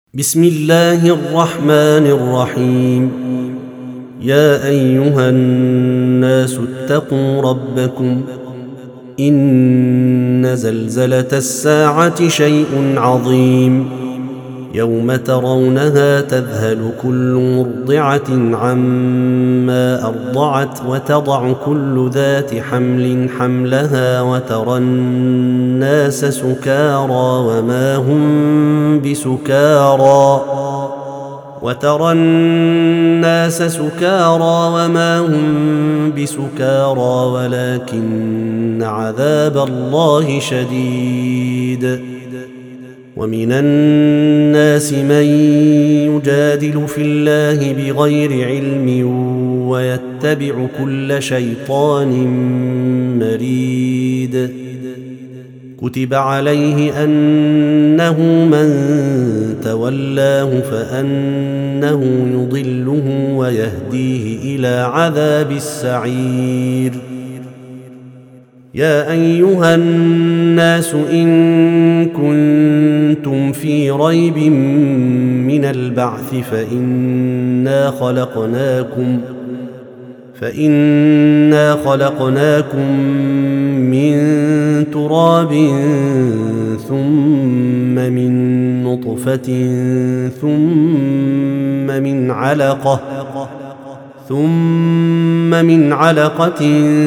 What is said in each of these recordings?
بسم الله الرحمن الرحيم. يا أيها الناس اتقوا ربكم إن زلزلة الساعة شيء عظيم يوم ترونها تذهل كل مرضعة عما أرضعت وتضع كل ذات حمل حملها وترى الناس سكارى وما هم بسكارى ولكن عذاب الله شديد. ومن الناس من يجادل في الله بغير علم ويتبع كل شيطان مريد. كتب عليه أنه من تولاه فأنه يضله ويهديه إلى عذاب السعير. يا أيها الناس إن كنتم في ريب من البعث فإنا خلقناكم من تراب ثم من نطفة ثم من علقة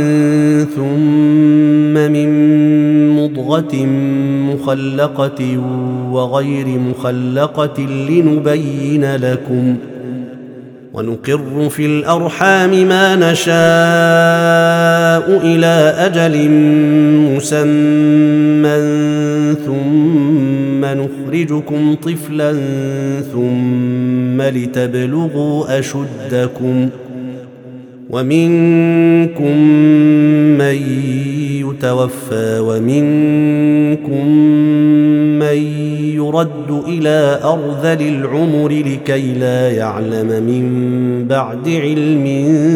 ثم من مضغة مخلقة وغير مخلقة لنبين لكم ونقر في الأرحام ما نشاء إلى أجل مسمى ثم نخرجكم طفلا ثم لتبلغوا أشدكم ومنكم من يتوفى ومنكم من يرد إلى أرذل العمر لكي لا يعلم من بعد علم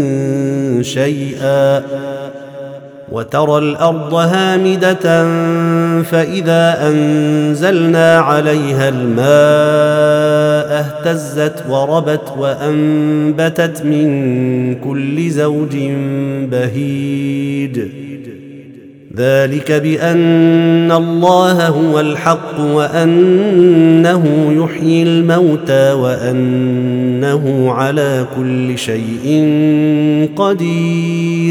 شيئا. وترى الأرض هامدة فإذا أنزلنا عليها الماء اهتزت وربت وأنبتت من كل زوج بهيج. ذلك بأن الله هو الحق وأنه يحيي الموتى وأنه على كل شيء قدير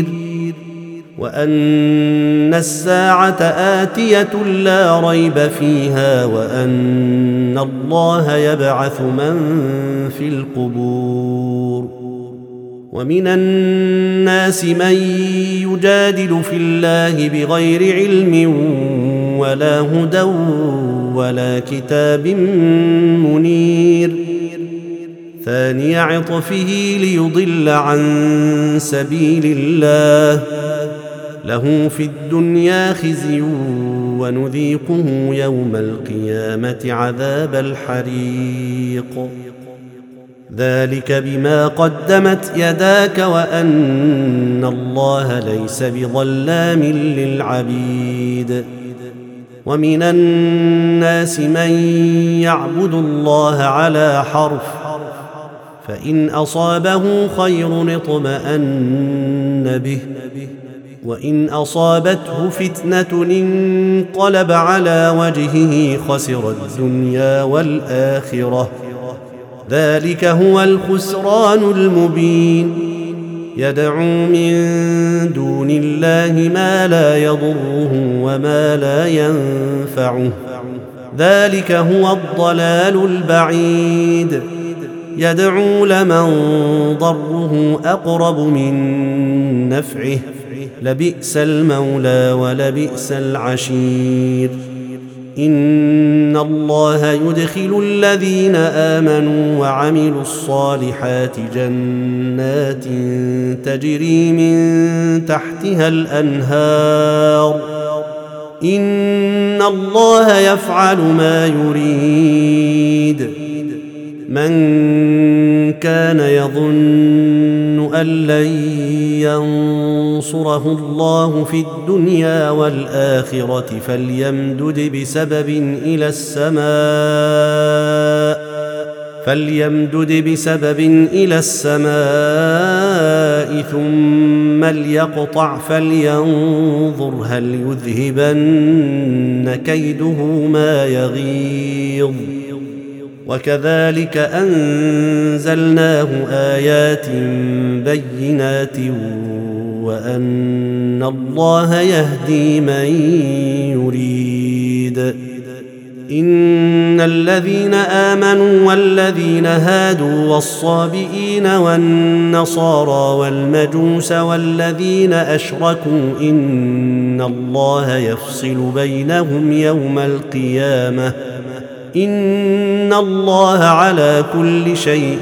وأن الساعة آتية لا ريب فيها وأن الله يبعث من في القبور. ومن الناس من يجادل في الله بغير علم ولا هدى ولا كتاب منير. ثاني عطفه ليضل عن سبيل الله له في الدنيا خزي ونذيقه يوم القيامة عذاب الحريق. ذلك بما قدمت يداك وأن الله ليس بظلام للعبيد. ومن الناس من يعبد الله على حرف فإن أصابه خير اطمأن به وإن أصابته فتنة انقلب على وجهه خسر الدنيا والآخرة. ذلك هو الخسران المبين. يدعو من دون الله ما لا يضره وما لا ينفعه. ذلك هو الضلال البعيد. يدعو لمن ضره أقرب من نفعه لبئس المولى ولبئس العشير. إن الله يدخل الذين آمنوا وعملوا الصالحات جنات تجري من تحتها الأنهار. إن الله يفعل ما يريد. من كان يظن أن لن ينصره الله في الدنيا والآخرة فليمدد بسبب إلى السماء فليمدد بسبب إلى السماء ثم ليقطع فلينظر هل يذهبن كيده ما يغيظ وكذلك أنزلناه آيات بينات وأن الله يهدي من يريد إن الذين آمنوا والذين هادوا والصابئين والنصارى والمجوس والذين أشركوا إن الله يفصل بينهم يوم القيامة إن الله على كل شيء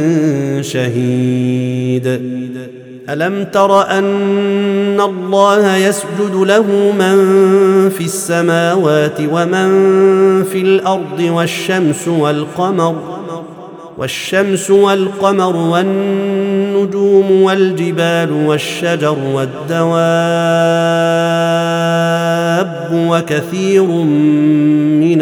شهيد ألم تر أن الله يسجد له من في السماوات ومن في الأرض والشمس والقمر والنجوم والجبال والشجر والدواب وكثير من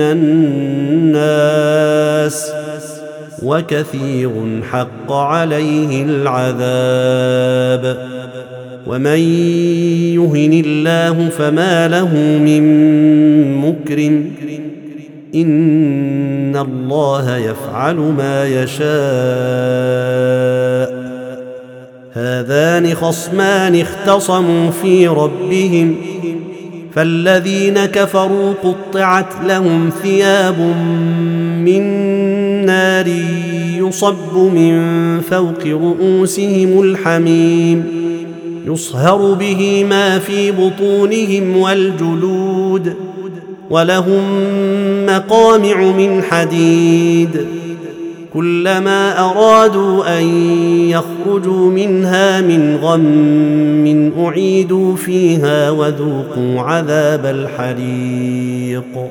الناس وكثير حق عليه العذاب ومن يهن الله فما له من مكرم إن الله يفعل ما يشاء هذان خصمان اختصموا في ربهم فالذين كفروا قطعت لهم ثياب من نار يصب من فوق رؤوسهم الحميم يصهر به ما في بطونهم والجلود ولهم مقامع من حديد كلما أرادوا أن يخرجوا منها من غم أعيدوا فيها وذوقوا عذاب الحريق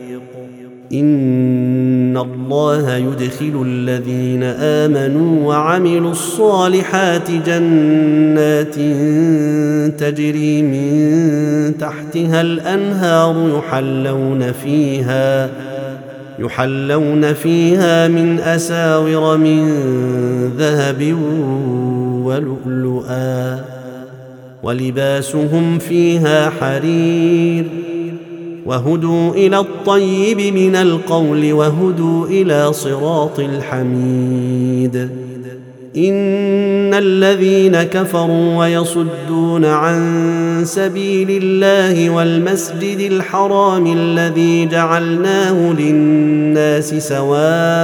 إن الله يدخل الذين آمنوا وعملوا الصالحات جنات تجري من تحتها الأنهار يحلون فيها من أساور من ذهب ولؤلؤا ولباسهم فيها حرير وهدوا إلى الطيب من القول وهدوا إلى صراط الحميد إن الذين كفروا ويصدون عن سبيل الله والمسجد الحرام الذي جعلناه للناس سواء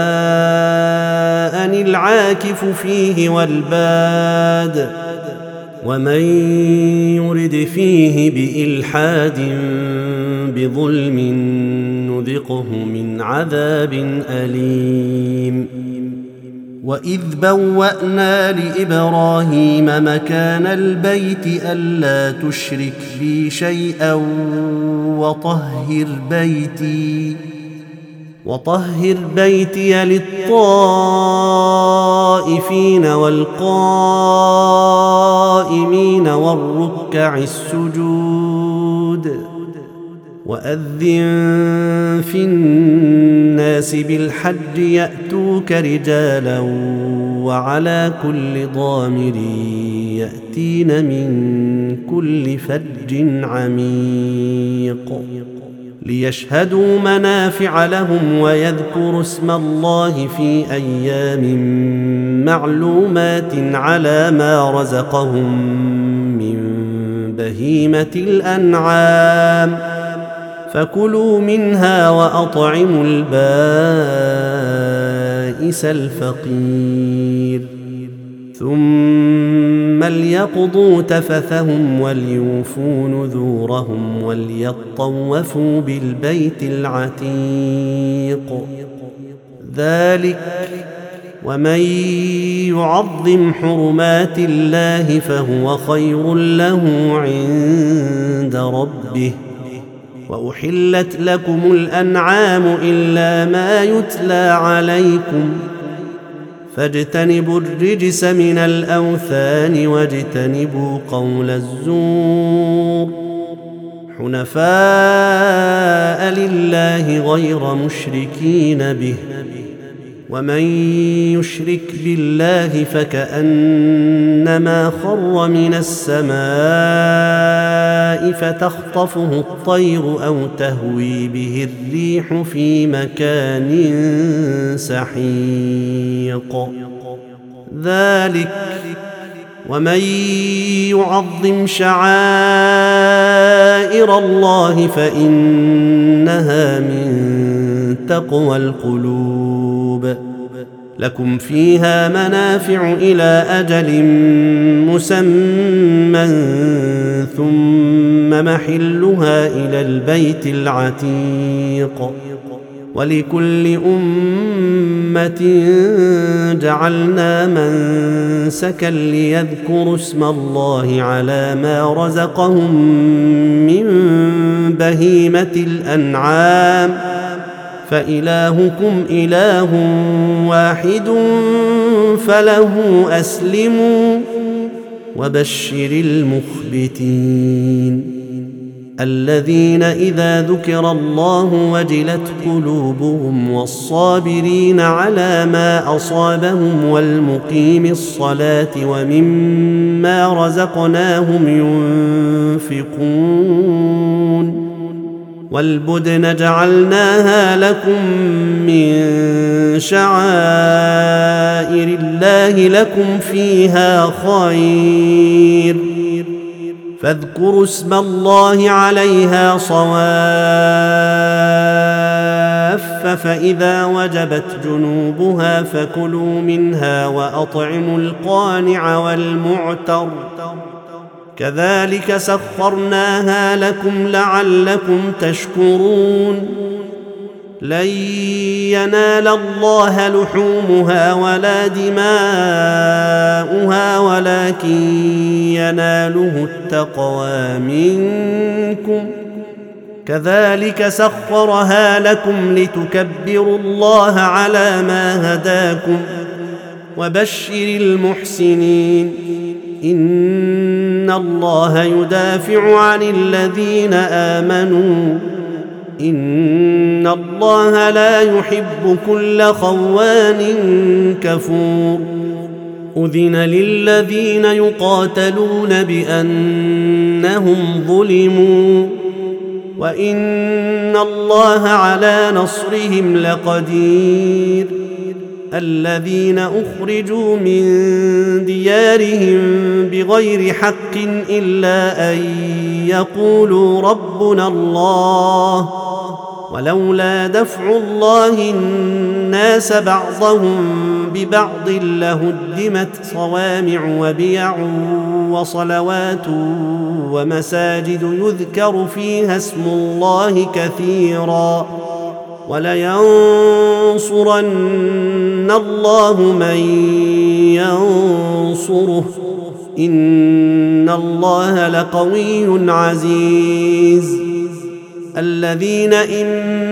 العاكف فيه والباد ومن يرد فيه بإلحاد بظلم نذقه من عذاب أليم وإذ بوأنا لإبراهيم مكان البيت ألا تشرك بي شيئا وطهر بيتي للطائفين والقائمين والركع السجود وأذن في الناس بالحج يأتوك رجالا وعلى كل ضامر يأتين من كل فج عميق ليشهدوا منافع لهم ويذكروا اسم الله في أيام معلومات على ما رزقهم من بهيمة الأنعام فكلوا منها وأطعموا البائس الفقير ثم ليقضوا تفثهم وليوفوا نذورهم وليطوفوا بالبيت العتيق ذلك ومن يعظم حرمات الله فهو خير له عند ربه وأحلت لكم الأنعام إلا ما يتلى عليكم فاجتنبوا الرجس من الأوثان واجتنبوا قول الزور حنفاء لله غير مشركين به ومن يشرك بالله فكأنما خر من السماء فتخطفه الطير أو تهوي به الريح في مكان سحيق ذلك ومن يعظم شعائر الله فإنها من تقوى القلوب لكم فيها منافع إلى أجل مسمى ثم محلها إلى البيت العتيق ولكل أمة جعلنا منسكا ليذكروا اسم الله على ما رزقهم من بهيمة الأنعام فإلهكم إله واحد فله أسلموا وبشر المخبتين الذين إذا ذكر الله وجلت قلوبهم والصابرين على ما أصابهم والمقيم الصلاة ومما رزقناهم ينفقون والبدن جعلناها لكم من شعائر الله لكم فيها خير فاذكروا اسم الله عليها صواف فإذا وجبت جنوبها فكلوا منها وأطعموا القانع والمعتر كذلك سخرناها لكم لعلكم تشكرون لن ينال الله لحومها ولا دماؤها ولكن يناله التقوى منكم كذلك سخرها لكم لتكبروا الله على ما هداكم وبشر المحسنين إن الله يدافع عن الذين آمنوا إن الله لا يحب كل خوان كفور أذن للذين يقاتلون بأنهم ظلموا وإن الله على نصرهم لقدير الذين أخرجوا من ديارهم بغير حق إلا أن يقولوا ربنا الله ولولا دفع الله الناس بعضهم ببعض لهدمت صوامع وبيع وصلوات ومساجد يذكر فيها اسم الله كثيرا ولينصرن الله من ينصره إن الله لقوي عزيز الذين إن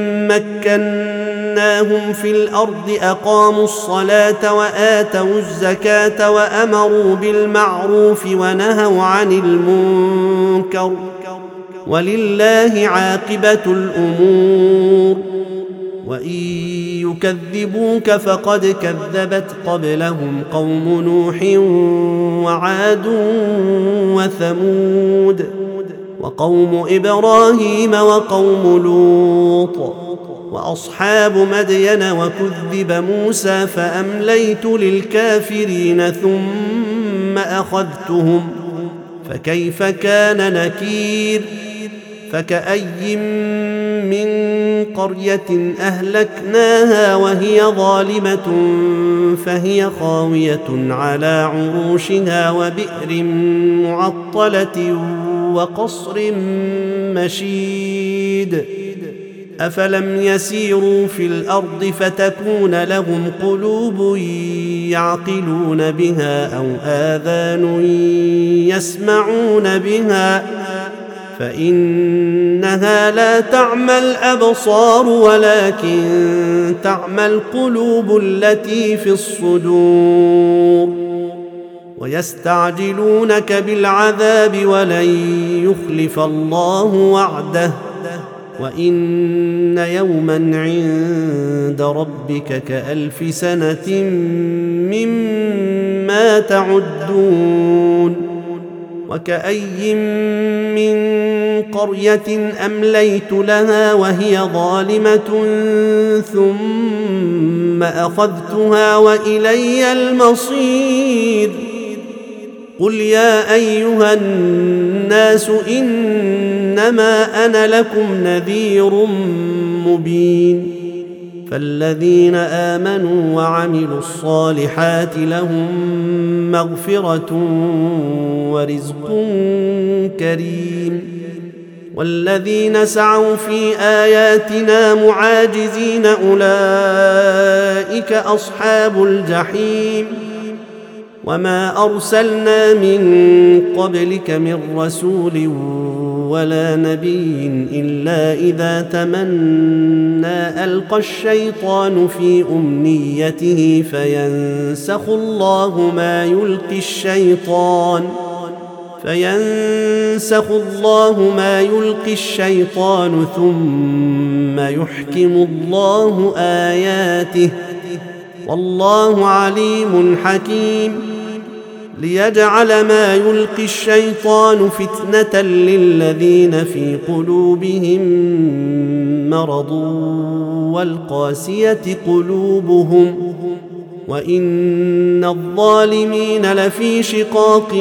مكناهم في الأرض أقاموا الصلاة وآتوا الزكاة وأمروا بالمعروف ونهوا عن المنكر ولله عاقبة الأمور وإن يكذبوك فقد كذبت قبلهم قوم نوح وعاد وثمود وقوم إبراهيم وقوم لوط وأصحاب مدين وكذب موسى فأمليت للكافرين ثم أخذتهم فكيف كان نكير فكأي من قرية أهلكناها وهي ظالمة فهي خاوية على عروشها وبئر معطلة وقصر مشيد أفلم يسيروا في الأرض فتكون لهم قلوب يعقلون بها أو آذان يسمعون بها فإنها لا تعمى الأبصار ولكن تعمى القلوب التي في الصدور ويستعجلونك بالعذاب ولن يخلف الله وعده وإن يوما عند ربك كألف سنة مما تعدون وكأي من قرية أمليت لها وهي ظالمة ثم أخذتها وإلي المصير قل يا أيها الناس إنما أنا لكم نذير مبين فالذين آمنوا وعملوا الصالحات لهم مغفرة ورزق كريم والذين سعوا في آياتنا معاجزين أولئك أصحاب الجحيم وما أرسلنا من قبلك من رسول ولا نبي إلا إذا تمنى ألقى الشيطان في أمنيته فينسخ الله ما يلقي الشيطان ثم يحكم الله آياته والله عليم حكيم ليجعل ما يلقي الشيطان فتنة للذين في قلوبهم مرض والقاسية قلوبهم وإن الظالمين لفي شقاق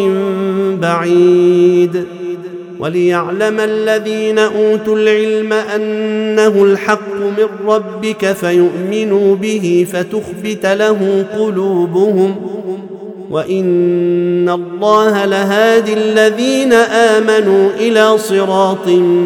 بعيد وليعلم الذين أوتوا العلم أنه الحق من ربك فيؤمنوا به فتخبت له قلوبهم وإن الله لهادي الذين آمنوا إلى صراط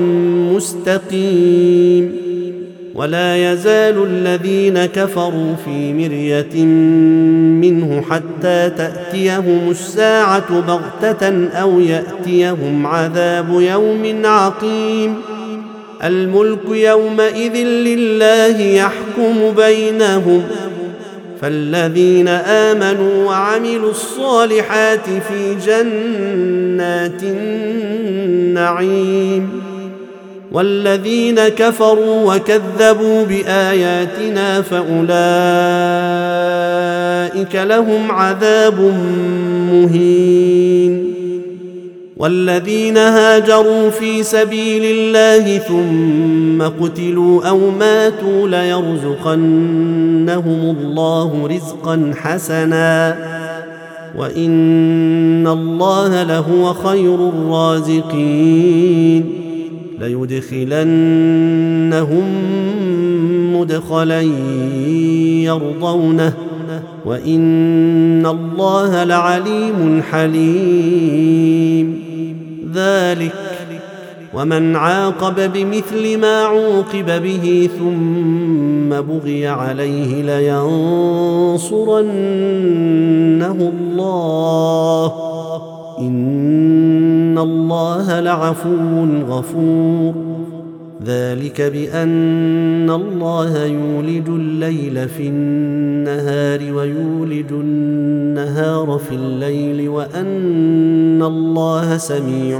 مستقيم ولا يزال الذين كفروا في مرية منه حتى تأتيهم الساعة بغتة أو يأتيهم عذاب يوم عقيم الملك يومئذ لله يحكم بينهم فالذين آمنوا وعملوا الصالحات في جنات النعيم والذين كفروا وكذبوا بآياتنا فأولئك لهم عذاب مهين والذين هاجروا في سبيل الله ثم قتلوا أو ماتوا ليرزقنهم الله رزقا حسنا وإن الله لهو خير الرازقين ليدخلنهم مدخلا يرضونه وإن الله لعليم حليم ذلك ومن عاقب بمثل ما عوقب به ثم بغي عليه لينصرنه الله إن الله لعفو غفور ذلك بأن الله يولج الليل في النهار ويولج النهار في الليل وأن الله سميع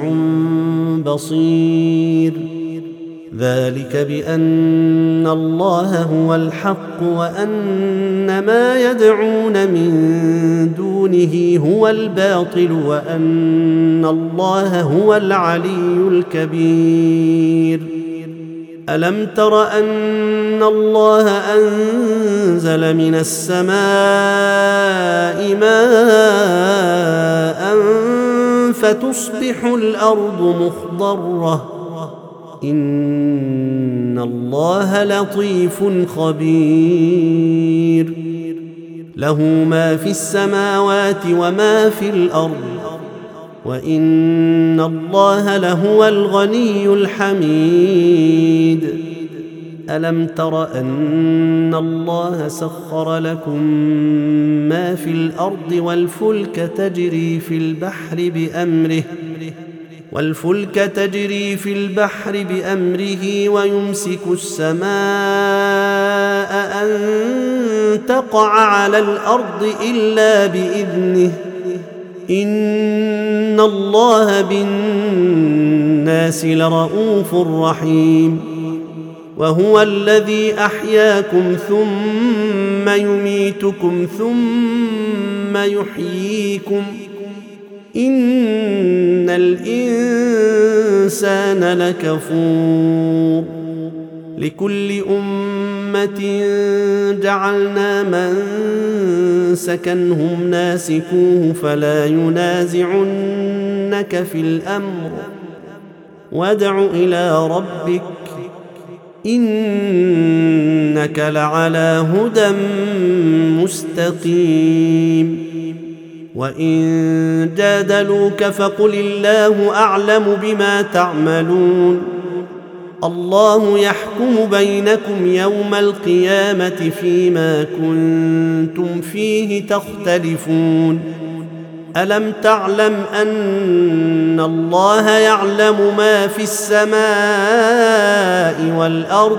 بصير ذلك بأن الله هو الحق وأن ما يدعون من دونه هو الباطل وأن الله هو العلي الكبير ألم تر أن الله أنزل من السماء ماء فتصبح الأرض مخضرة إن الله لطيف خبير له ما في السماوات وما في الأرض وإن الله لهو الغني الحميد ألم تر أن الله سخر لكم ما في الأرض والفلك تجري في البحر بأمره ويمسك السماء أن تقع على الأرض إلا بإذنه إن الله بالناس لرؤوف رحيم وهو الذي أحياكم ثم يميتكم ثم يحييكم إن الإنسان لكفور لكل أمة جعلنا منسكا هم ناسكوه فلا ينازعنك في الأمر وادع إلى ربك إنك لعلى هدى مستقيم وإن جادلوك فقل الله أعلم بما تعملون الله يحكم بينكم يوم القيامة فيما كنتم فيه تختلفون ألم تعلم أن الله يعلم ما في السماء والأرض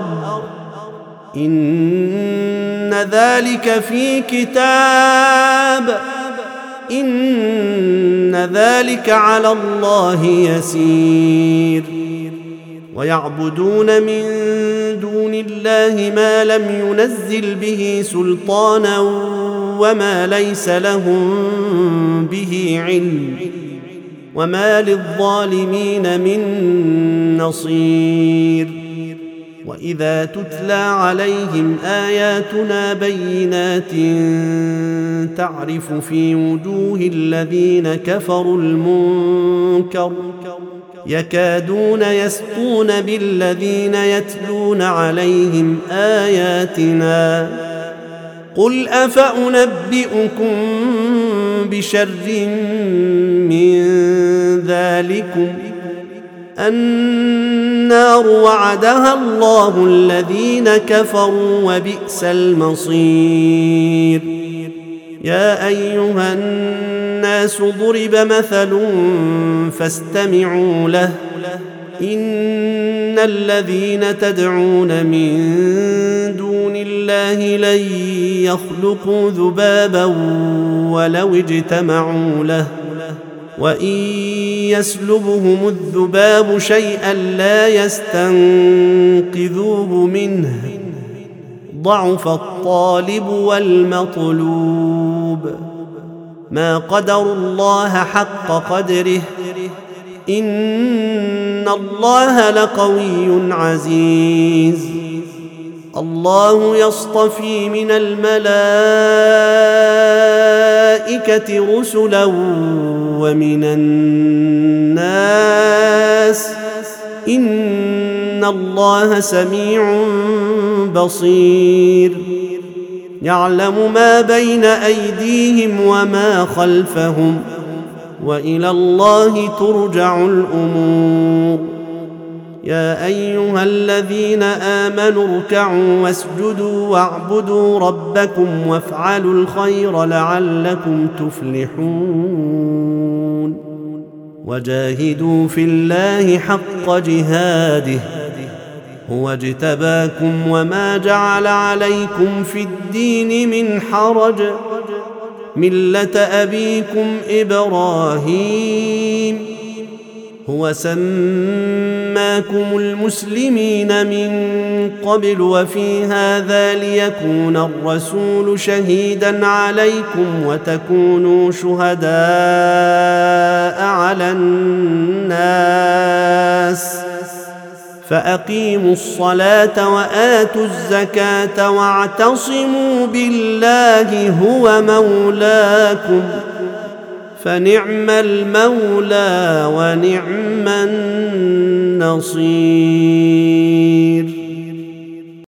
إن ذلك في كتاب إن ذلك على الله يسير ويعبدون من دون الله ما لم ينزل به سلطانا وما ليس لهم به علم وما للظالمين من نصير وإذا تتلى عليهم آياتنا بينات تعرف في وجوه الذين كفروا المنكر يكادون يسطون بالذين يتلون عليهم آياتنا قل أفأنبئكم بشر من ذلكم النار وعدها الله الذين كفروا وبئس المصير يا أيها الناس ضرب مثل فاستمعوا له إن الذين تدعون من دون الله لن يخلقوا ذبابا ولو اجتمعوا له وإن يسلبهم الذباب شيئا لا يستنقذوه منه ضعف الطالب والمطلوب ما قدروا الله حق قدره إن الله لقوي عزيز الله يصطفي من الملائكة رسلا ومن الناس إن الله سميع بصير يعلم ما بين أيديهم وما خلفهم وإلى الله ترجع الأمور يا أيها الذين آمنوا اركعوا واسجدوا واعبدوا ربكم وافعلوا الخير لعلكم تفلحون وجاهدوا في الله حق جهاده هو اجتباكم وما جعل عليكم في الدين من حرج ملة أبيكم إبراهيم هو سماكم المسلمين من قبل وفي هذا ليكون الرسول شهيدا عليكم وتكونوا شهداء على الناس فأقيموا الصلاة وآتوا الزكاة واعتصموا بالله هو مولاكم فنعم المولى ونعم النصير.